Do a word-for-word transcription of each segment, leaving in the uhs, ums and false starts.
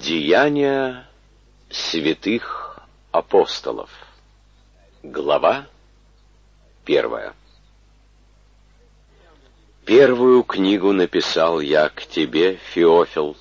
Деяния святых апостолов. Глава первая. Первую книгу написал я к тебе, Феофил,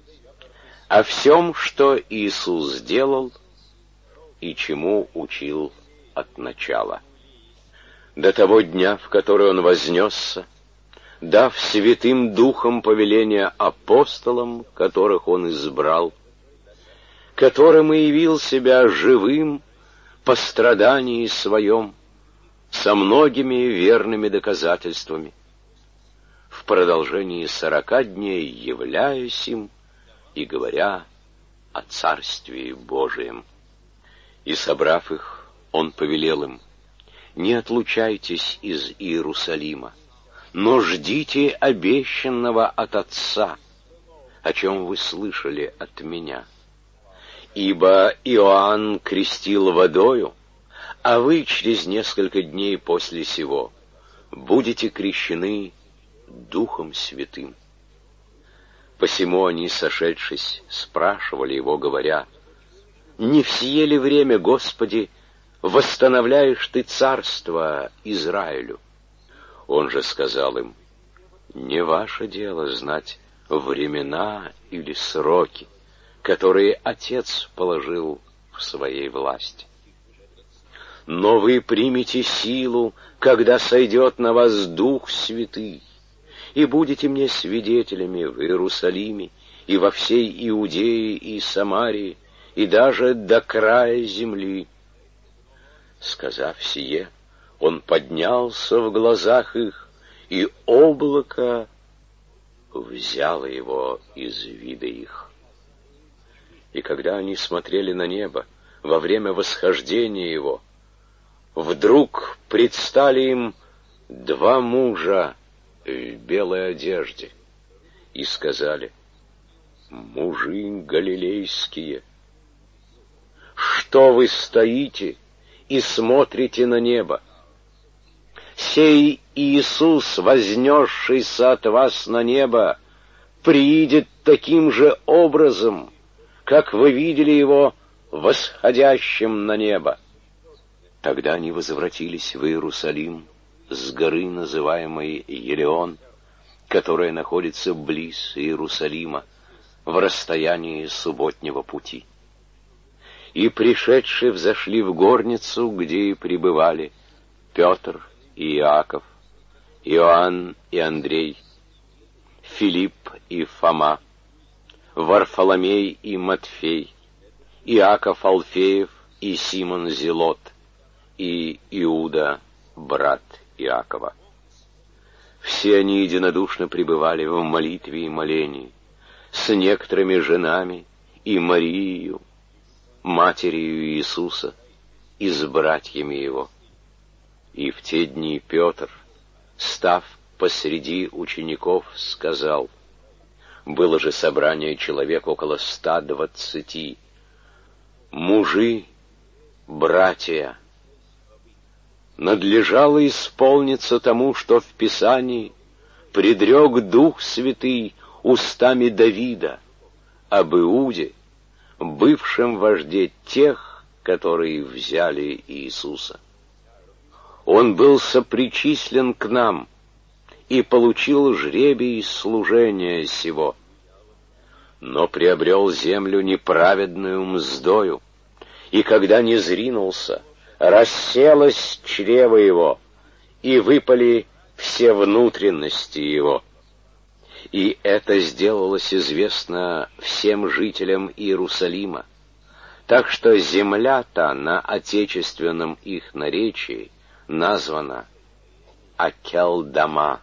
о всем, что Иисус сделал и чему учил от начала, до того дня, в который Он вознесся, дав святым духом повеление апостолам, которых Он избрал, которым и явил себя живым по страдании своем, со многими верными доказательствами, в продолжении сорока дней являясь им и говоря о Царствии Божием. И, собрав их, Он повелел им: не отлучайтесь из Иерусалима, но ждите обещанного от Отца, о чем вы слышали от меня. Ибо Иоанн крестил водою, а вы через несколько дней после сего будете крещены Духом Святым. Посему они, сошедшись, спрашивали его, говоря: не в сие ли время, Господи, восстановляешь Ты царство Израилю? Он же сказал им: не ваше дело знать времена или сроки, которые Отец положил в своей власти. Но вы примете силу, когда сойдет на вас Дух Святый, и будете мне свидетелями в Иерусалиме и во всей Иудее и Самарии, и даже до края земли. Сказав сие, Он поднялся в глазах их, и облако взяло его из вида их. И когда они смотрели на небо во время восхождения его, вдруг предстали им два мужа в белой одежде и сказали: мужи галилейские, что вы стоите и смотрите на небо? Сей Иисус, вознесшийся от вас на небо, приидет таким же образом, как вы видели его восходящим на небо. Тогда они возвратились в Иерусалим с горы, называемой Елеон, которая находится близ Иерусалима, в расстоянии субботнего пути. И, пришедшие, взошли в горницу, где и пребывали Петр и Иаков, Иоанн и Андрей, Филипп и Фома, Варфоломей и Матфей, Иаков Алфеев и Симон Зелот, и Иуда, брат Иакова. Все они единодушно пребывали в молитве и молении с некоторыми женами и Марией, матерью Иисуса, и с братьями его. И в те дни Петр, став посреди учеников, сказал: было же собрание человек около ста двадцати. Мужи, братья, надлежало исполниться тому, что в Писании предрек Дух Святый устами Давида об Иуде, бывшем вожде тех, которые взяли Иисуса. Он был сопричислен к нам и получил жребий служения сего, но приобрел землю неправедную мздою, и когда не зринулся, расселось чрево его, и выпали все внутренности его. И это сделалось известно всем жителям Иерусалима, так что земля-то на отечественном их наречии названа Акелдама,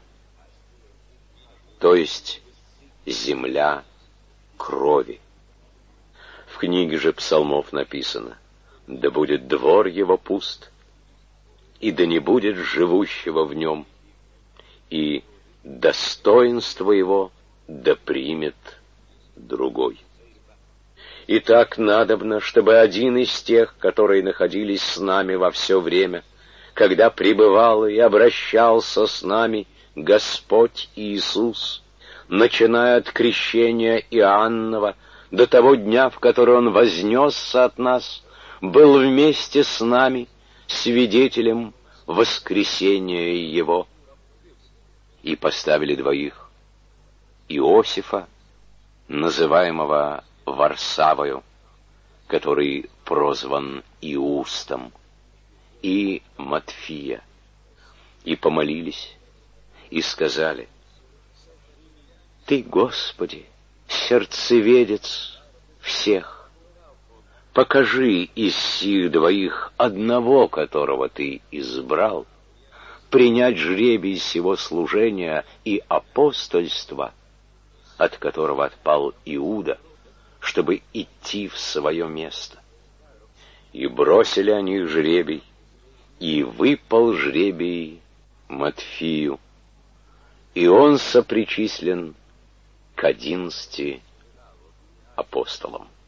то есть земля крови. В книге же псалмов написано: да будет двор его пуст, и да не будет живущего в нем, и достоинство его да примет другой. Итак, надобно, чтобы один из тех, которые находились с нами во все время, когда пребывал и обращался с нами Господь Иисус, начиная от крещения Иоаннова до того дня, в который Он вознесся от нас, был вместе с нами свидетелем воскресения Его. И поставили двоих: Иосифа, называемого Варсавою, который прозван Иустом, и Матфия, и помолились, и сказали: Ты, Господи, сердцеведец всех, покажи из сих двоих одного, которого Ты избрал, принять жребий сего служения и апостольства, от которого отпал Иуда, чтобы идти в свое место. И бросили они жребий, и выпал жребий Матфию, и он сопричислен к одиннадцати апостолам.